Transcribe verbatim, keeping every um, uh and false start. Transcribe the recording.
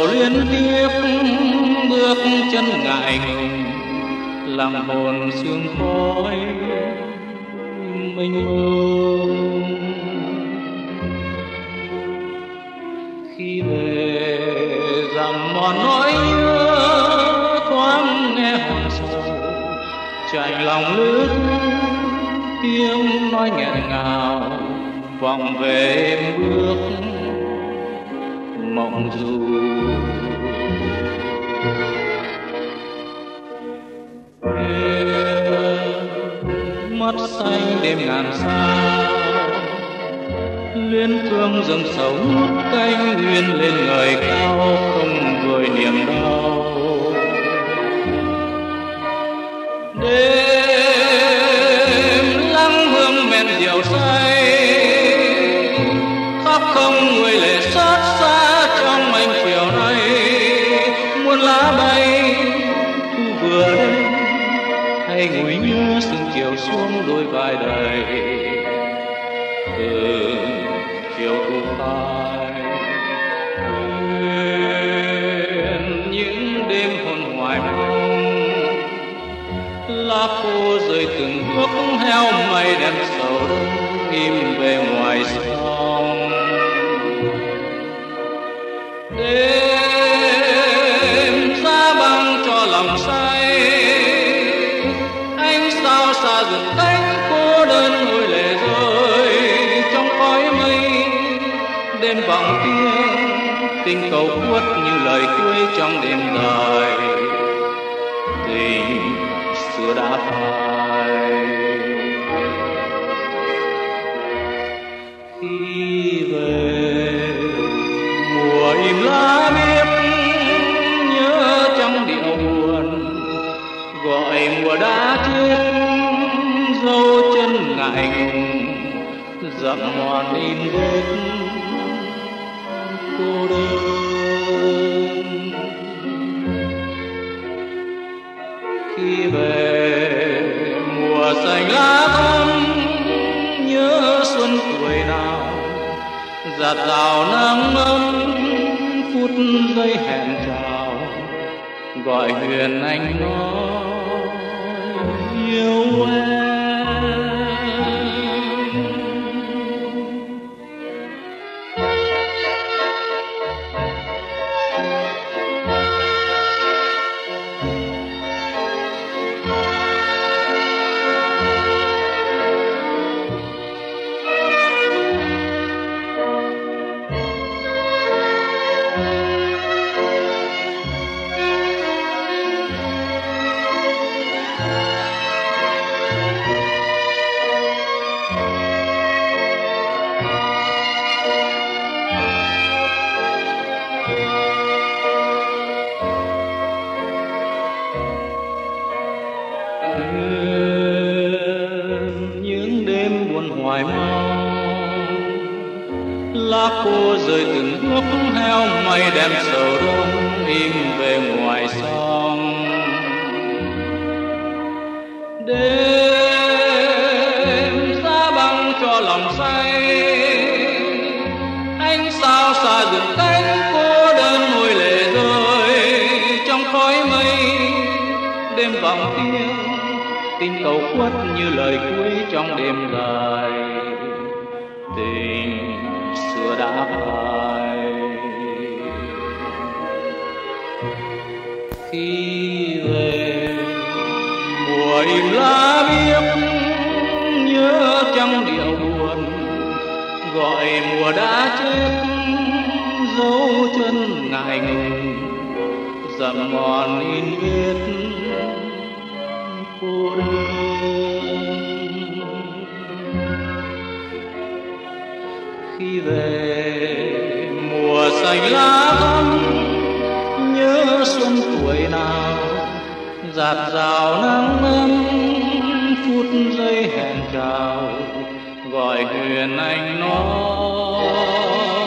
liên tiếp bước chân ngại ngùng, làm hồn sương khói mênh mông. Khi về dặm mòn nỗi nhớ thoáng nghe hồn sầu, chạnh lòng lướt tiếng nói nghẹn ngào, vọng về em bước mộng du. Mắt xanh đêm ngàn sao, luyến thương dâng sầu ngút cánh nguyên lên ngời cao, không vơi niềm đau. Đêm lắng hương men rượu say, khóc không người lệ xót xa trong anh chiều nay. Muôn lá bay thu vừa đến, hay ngồi nhớ sương chiều xuống đôi vai đầy. Từ chiều thu phai quên những đêm hôn hoài mong, lá khô rơi từng bước heo mây đen sầu đông im về ngoài sông. Đêm giá băng cho lòng say, ánh sao xa rực cánh cô đơn ngồi lệ rơi trong khói mây. Đêm vọng tiếng tình cầu khuất như lời cuối trong đêm dài, tình xưa đã phai. Khi về mùa im lá biếc nhớ trong điệu buồn, gọi mùa đã chết dấu chân ngại ngùng, dặm mòn in vết cô đơn. Khi về mùa xanh lá thắm nhớ xuân tuổi nào, giạt rào nắng ấm phút giây hẹn chào, gọi huyền anh nói yêu em. Những đêm buồn hoài mong, lá khô rơi từng bước heo mây đem sầu đông im về ngoài sông. Đêm giá băng cho lòng say, ánh sao xa rực cánh cô đơn ngồi lệ rơi trong khói mây. Đêm vọng tiếng tình cầu khuất như lời cuối trong đêm dài, tình xưa đã phai. Khi về mùa im lá biếc nhớ trong điệu buồn, gọi mùa đã chết dấu chân ngại ngùng, dặm mòn in vết cô đơn. Khi về mùa xanh lá thắm nhớ xuân tuổi nào, giạt rào nắng ấm phút giây hẹn chào, gọi huyền anh nói